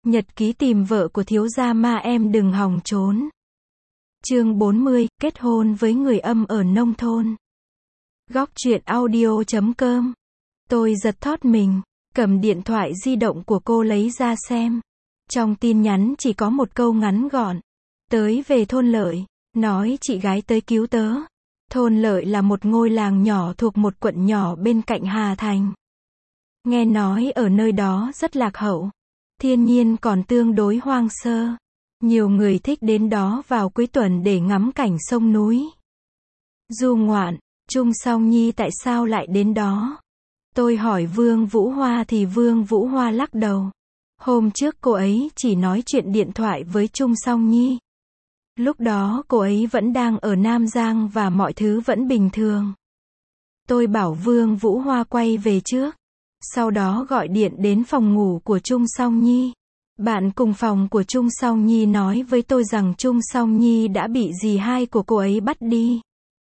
Nhật ký tìm vợ của thiếu gia ma em đừng hòng trốn. Chương 40, kết hôn với người âm ở nông thôn. Góc truyện audio.com. Tôi giật thót mình, cầm điện thoại di động của cô lấy ra xem. Trong tin nhắn chỉ có một câu ngắn gọn. Tới về thôn Lợi, nói chị gái tới cứu tớ. Thôn Lợi là một ngôi làng nhỏ thuộc một quận nhỏ bên cạnh Hà Thành. Nghe nói ở nơi đó rất lạc hậu. Thiên nhiên còn tương đối hoang sơ. Nhiều người thích đến đó vào cuối tuần để ngắm cảnh sông núi. Du ngoạn, Trung Song Nhi tại sao lại đến đó? Tôi hỏi Vương Vũ Hoa thì Vương Vũ Hoa lắc đầu. Hôm trước cô ấy chỉ nói chuyện điện thoại với Trung Song Nhi. Lúc đó cô ấy vẫn đang ở Nam Giang và mọi thứ vẫn bình thường. Tôi bảo Vương Vũ Hoa quay về trước. Sau đó gọi điện đến phòng ngủ của Trung Song Nhi. Bạn cùng phòng của Trung Song Nhi nói với tôi rằng Trung Song Nhi đã bị dì hai của cô ấy bắt đi.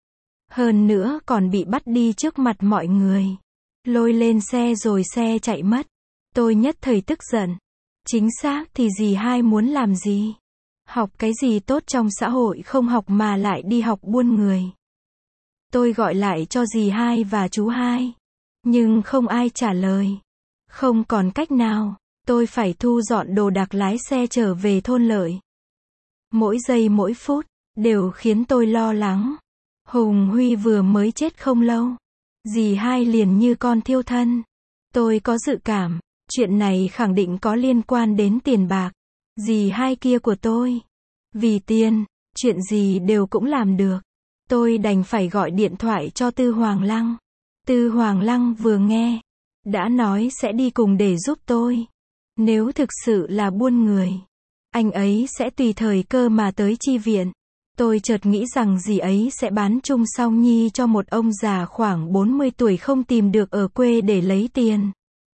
Hơn nữa còn bị bắt đi trước mặt mọi người. Lôi lên xe rồi xe chạy mất. Tôi nhất thời tức giận. Chính xác thì dì hai muốn làm gì? Học cái gì tốt trong xã hội không học mà lại đi học buôn người. Tôi gọi lại cho dì hai và chú hai. Nhưng không ai trả lời. Không còn cách nào. Tôi phải thu dọn đồ đạc lái xe trở về thôn Lợi. Mỗi giây mỗi phút, đều khiến tôi lo lắng. Hùng Huy vừa mới chết không lâu. Dì hai liền như con thiêu thân. Tôi có dự cảm, chuyện này khẳng định có liên quan đến tiền bạc. Dì hai kia của tôi. Vì tiền, chuyện gì đều cũng làm được. Tôi đành phải gọi điện thoại cho Tư Hoàng Lăng. Tư Hoàng Lăng vừa nghe, đã nói sẽ đi cùng để giúp tôi. Nếu thực sự là buôn người, anh ấy sẽ tùy thời cơ mà tới chi viện. Tôi chợt nghĩ rằng dì ấy sẽ bán Trung Song Nhi cho một ông già khoảng 40 tuổi không tìm được ở quê để lấy tiền.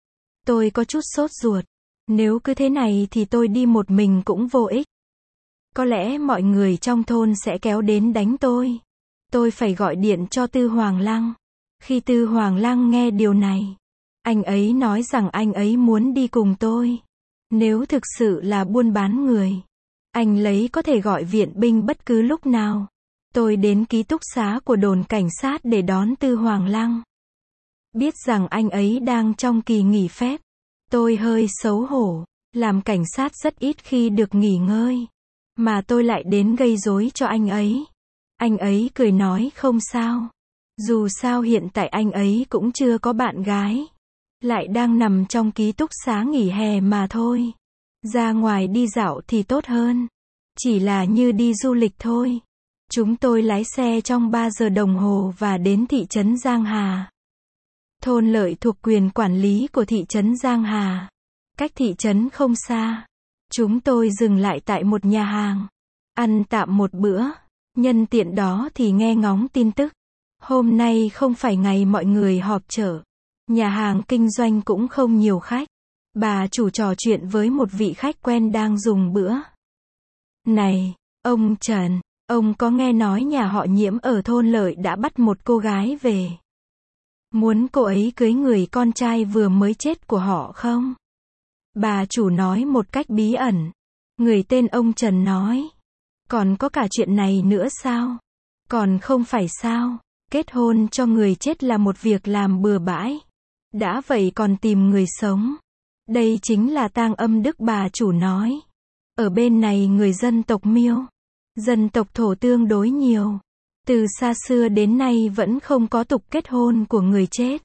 Tôi có chút sốt ruột. Nếu cứ thế này thì tôi đi một mình cũng vô ích. Có lẽ mọi người trong thôn sẽ kéo đến đánh tôi. Tôi phải gọi điện cho Tư Hoàng Lăng. Khi Tư Hoàng Lăng nghe điều này, anh ấy nói rằng anh ấy muốn đi cùng tôi. Nếu thực sự là buôn bán người, anh ấy có thể gọi viện binh bất cứ lúc nào. Tôi đến ký túc xá của đồn cảnh sát để đón Tư Hoàng Lăng. Biết rằng anh ấy đang trong kỳ nghỉ phép. Tôi hơi xấu hổ. Làm cảnh sát rất ít khi được nghỉ ngơi. Mà tôi lại đến gây rối cho anh ấy. Anh ấy cười nói không sao. Dù sao hiện tại anh ấy cũng chưa có bạn gái. Lại đang nằm trong ký túc xá nghỉ hè mà thôi. Ra ngoài đi dạo thì tốt hơn. Chỉ là như đi du lịch thôi. Chúng tôi lái xe trong 3 giờ đồng hồ và đến thị trấn Giang Hà. Thôn Lợi thuộc quyền quản lý của thị trấn Giang Hà. Cách thị trấn không xa. Chúng tôi dừng lại tại một nhà hàng. Ăn tạm một bữa. Nhân tiện đó thì nghe ngóng tin tức. Hôm nay không phải ngày mọi người họp chợ. Nhà hàng kinh doanh cũng không nhiều khách. Bà chủ trò chuyện với một vị khách quen đang dùng bữa. Này, ông Trần, ông có nghe nói nhà họ Nhiễm ở thôn Lợi đã bắt một cô gái về. Muốn cô ấy cưới người con trai vừa mới chết của họ không? Bà chủ nói một cách bí ẩn. Người tên ông Trần nói. Còn có cả chuyện này nữa sao? Còn không phải sao? Kết hôn cho người chết là một việc làm bừa bãi. Đã vậy còn tìm người sống. Đây chính là tang âm đức bà chủ nói. Ở bên này người dân tộc Miêu, dân tộc Thổ tương đối nhiều. Từ xa xưa đến nay vẫn không có tục kết hôn của người chết.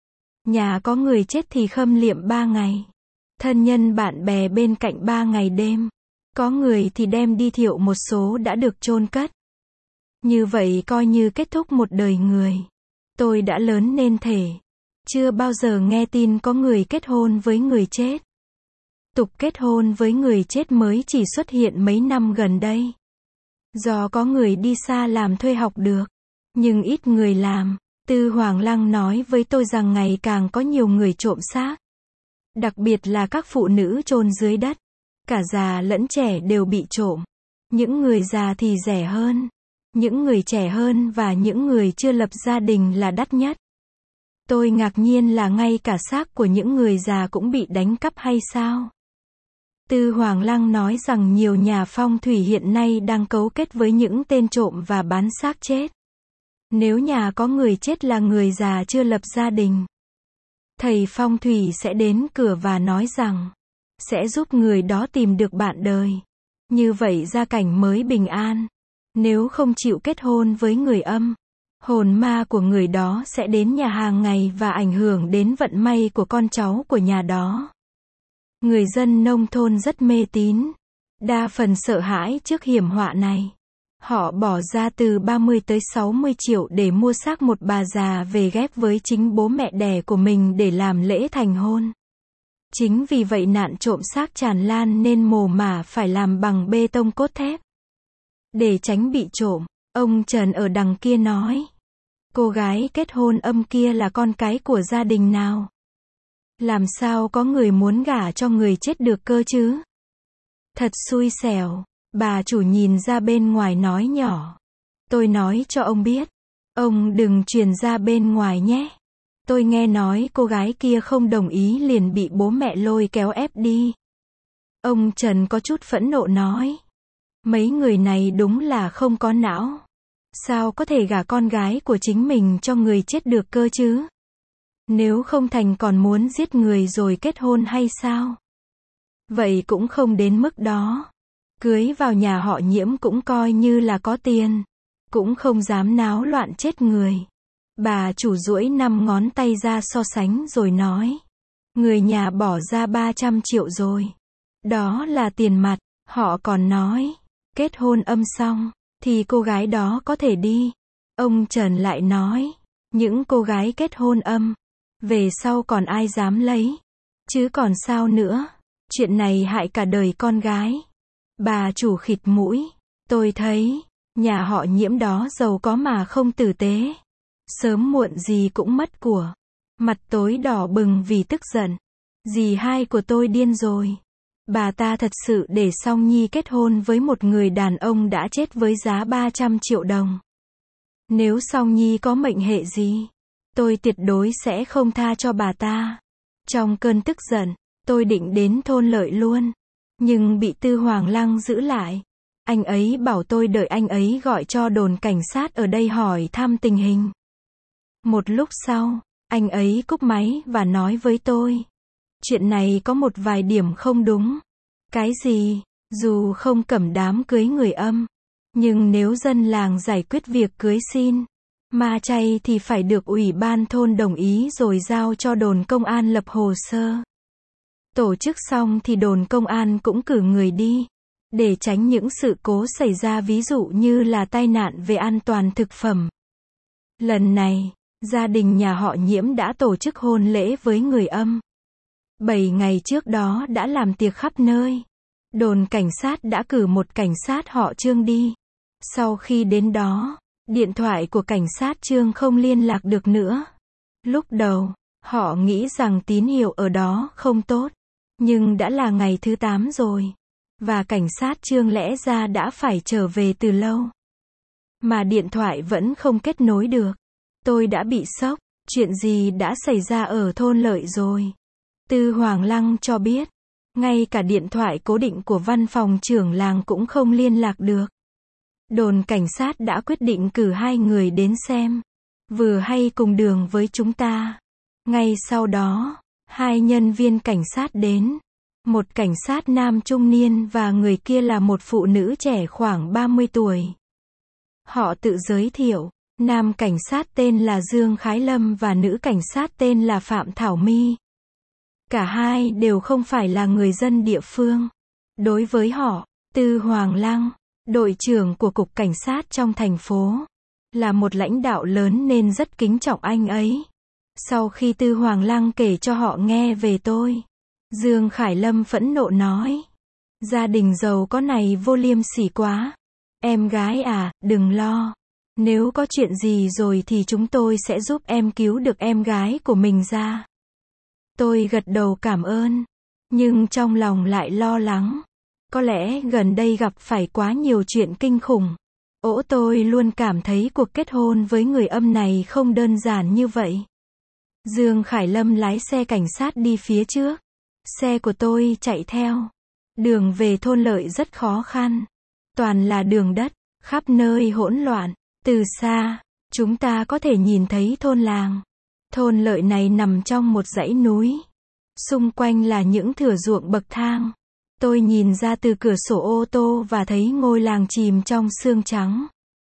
Nhà có người chết thì khâm liệm 3 ngày. Thân nhân bạn bè bên cạnh 3 ngày đêm. Có người thì đem đi thiệu một số đã được chôn cất. Như vậy coi như kết thúc một đời người. Tôi đã lớn nên thể. Chưa bao giờ nghe tin có người kết hôn với người chết. Tục kết hôn với người chết mới chỉ xuất hiện mấy năm gần đây. Do có người đi xa làm thuê học được. Nhưng ít người làm. Tư Hoàng Lăng nói với tôi rằng ngày càng có nhiều người trộm xác. Đặc biệt là các phụ nữ chôn dưới đất. Cả già lẫn trẻ đều bị trộm. Những người già thì rẻ hơn. Những người trẻ hơn và những người chưa lập gia đình là đắt nhất. Tôi ngạc nhiên là ngay cả xác của những người già cũng bị đánh cắp hay sao? Tư Hoàng Lăng nói rằng nhiều nhà phong thủy hiện nay đang cấu kết với những tên trộm và bán xác chết. Nếu nhà có người chết là người già chưa lập gia đình, thầy phong thủy sẽ đến cửa và nói rằng sẽ giúp người đó tìm được bạn đời. Như vậy gia cảnh mới bình an. Nếu không chịu kết hôn với người âm, hồn ma của người đó sẽ đến nhà hàng ngày và ảnh hưởng đến vận may của con cháu của nhà đó. Người dân nông thôn rất mê tín, đa phần sợ hãi trước hiểm họa này. Họ bỏ ra từ 30 tới 60 triệu để mua xác một bà già về ghép với chính bố mẹ đẻ của mình để làm lễ thành hôn. Chính vì vậy nạn trộm xác tràn lan nên mồ mả phải làm bằng bê tông cốt thép. Để tránh bị trộm, ông Trần ở đằng kia nói. Cô gái kết hôn âm kia là con cái của gia đình nào? Làm sao có người muốn gả cho người chết được cơ chứ? Thật xui xẻo. Bà chủ nhìn ra bên ngoài nói nhỏ. Tôi nói cho ông biết. Ông đừng truyền ra bên ngoài nhé. Tôi nghe nói cô gái kia không đồng ý liền bị bố mẹ lôi kéo ép đi. Ông Trần có chút phẫn nộ nói. Mấy người này đúng là không có não. Sao có thể gả con gái của chính mình cho người chết được cơ chứ? Nếu không thành còn muốn giết người rồi kết hôn hay sao? Vậy cũng không đến mức đó. Cưới vào nhà họ Nhiễm cũng coi như là có tiền. Cũng không dám náo loạn chết người. Bà chủ duỗi 5 ngón tay ra so sánh rồi nói. Người nhà bỏ ra 300 triệu rồi. Đó là tiền mặt. Họ còn nói. Kết hôn âm xong, thì cô gái đó có thể đi. Ông Trần lại nói. Những cô gái kết hôn âm, về sau còn ai dám lấy. Chứ còn sao nữa. Chuyện này hại cả đời con gái. Bà chủ khịt mũi. Tôi thấy, nhà họ Nhiễm đó giàu có mà không tử tế. Sớm muộn gì cũng mất của. Mặt tối đỏ bừng vì tức giận. Dì hai của tôi điên rồi. Bà ta thật sự để Song Nhi kết hôn với một người đàn ông đã chết với giá 300 triệu đồng. Nếu Song Nhi có mệnh hệ gì, tôi tuyệt đối sẽ không tha cho bà ta. Trong cơn tức giận, tôi định đến thôn Lợi luôn. Nhưng bị Tư Hoàng Lăng giữ lại. Anh ấy bảo tôi đợi anh ấy gọi cho đồn cảnh sát ở đây hỏi thăm tình hình. Một lúc sau, anh ấy cúp máy và nói với tôi. Chuyện này có một vài điểm không đúng. Cái gì? Dù không cẩm đám cưới người âm, nhưng nếu dân làng giải quyết việc cưới xin ma chay thì phải được ủy ban thôn đồng ý rồi giao cho đồn công an lập hồ sơ. Tổ chức xong thì đồn công an cũng cử người đi, để tránh những sự cố xảy ra ví dụ như là tai nạn về an toàn thực phẩm. Lần này, gia đình nhà họ Nhiễm đã tổ chức hôn lễ với người âm. 7 ngày trước đó đã làm tiệc khắp nơi. Đồn cảnh sát đã cử một cảnh sát họ Trương đi. Sau khi đến đó, điện thoại của cảnh sát Trương không liên lạc được nữa. Lúc đầu, họ nghĩ rằng tín hiệu ở đó không tốt. Nhưng đã là ngày thứ 8 rồi. Và cảnh sát Trương lẽ ra đã phải trở về từ lâu. Mà điện thoại vẫn không kết nối được. Tôi đã bị sốc. Chuyện gì đã xảy ra ở thôn Lợi rồi? Tư Hoàng Lăng cho biết. Ngay cả điện thoại cố định của văn phòng trưởng làng cũng không liên lạc được. Đồn cảnh sát đã quyết định cử 2 người đến xem. Vừa hay cùng đường với chúng ta. Ngay sau đó, 2 nhân viên cảnh sát đến. Một cảnh sát nam trung niên và người kia là một phụ nữ trẻ khoảng 30 tuổi. Họ tự giới thiệu. Nam cảnh sát tên là Dương Khái Lâm và nữ cảnh sát tên là Phạm Thảo My. Cả hai đều không phải là người dân địa phương. Đối với họ, Tư Hoàng Lăng, đội trưởng của cục cảnh sát trong thành phố, là một lãnh đạo lớn nên rất kính trọng anh ấy. Sau khi Tư Hoàng Lăng kể cho họ nghe về tôi, Dương Khải Lâm phẫn nộ nói. Gia đình giàu có này vô liêm sỉ quá. Em gái à, đừng lo. Nếu có chuyện gì rồi thì chúng tôi sẽ giúp em cứu được em gái của mình ra. Tôi gật đầu cảm ơn. Nhưng trong lòng lại lo lắng. Có lẽ gần đây gặp phải quá nhiều chuyện kinh khủng. Tôi luôn cảm thấy cuộc kết hôn với người âm này không đơn giản như vậy. Dương Khải Lâm lái xe cảnh sát đi phía trước. Xe của tôi chạy theo. Đường về thôn Lợi rất khó khăn. Toàn là đường đất, khắp nơi hỗn loạn. Từ xa, chúng ta có thể nhìn thấy thôn làng. Thôn Lợi này nằm trong một dãy núi. Xung quanh là những thửa ruộng bậc thang. Tôi nhìn ra từ cửa sổ ô tô và thấy ngôi làng chìm trong sương trắng.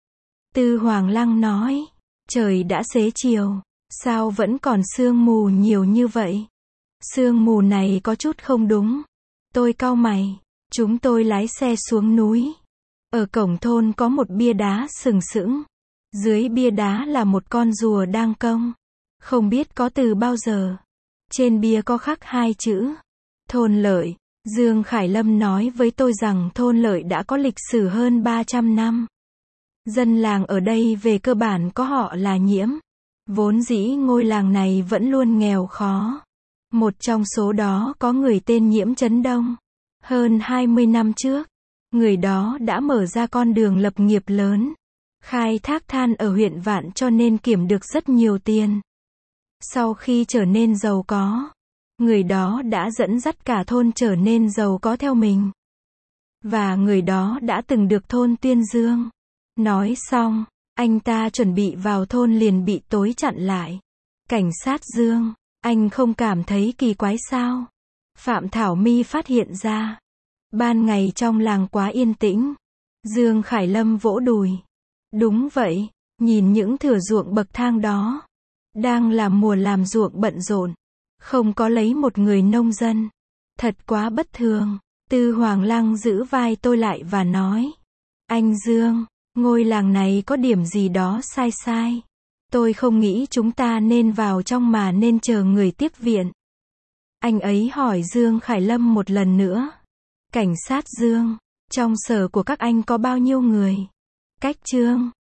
Tư Hoàng Lăng nói, trời đã xế chiều, sao vẫn còn sương mù nhiều như vậy? Sương mù này có chút không đúng. Tôi cau mày, chúng tôi lái xe xuống núi. Ở cổng thôn có một bia đá sừng sững. Dưới bia đá là một con rùa đang cong. Không biết có từ bao giờ. Trên bia có khắc 2 chữ. Thôn Lợi. Dương Khải Lâm nói với tôi rằng thôn Lợi đã có lịch sử hơn 300 năm. Dân làng ở đây về cơ bản có họ là Nhiễm. Vốn dĩ ngôi làng này vẫn luôn nghèo khó. Một trong số đó có người tên Nhiễm Trấn Đông. Hơn 20 năm trước, người đó đã mở ra con đường lập nghiệp lớn. Khai thác than ở huyện Vạn cho nên kiếm được rất nhiều tiền. Sau khi trở nên giàu có, người đó đã dẫn dắt cả thôn trở nên giàu có theo mình. Và người đó đã từng được thôn tuyên dương. Nói xong, anh ta chuẩn bị vào thôn liền bị tối chặn lại. Cảnh sát Dương, anh không cảm thấy kỳ quái sao? Phạm Thảo My phát hiện ra. Ban ngày trong làng quá yên tĩnh. Dương Khải Lâm vỗ đùi. Đúng vậy, nhìn những thửa ruộng bậc thang đó. Đang là mùa làm ruộng bận rộn. Không có lấy một người nông dân. Thật quá bất thường. Tư Hoàng Lăng giữ vai tôi lại và nói. Anh Dương, ngôi làng này có điểm gì đó sai sai. Tôi không nghĩ chúng ta nên vào trong mà nên chờ người tiếp viện. Anh ấy hỏi Dương Khải Lâm một lần nữa. Cảnh sát Dương, trong sở của các anh có bao nhiêu người? Cách Trương,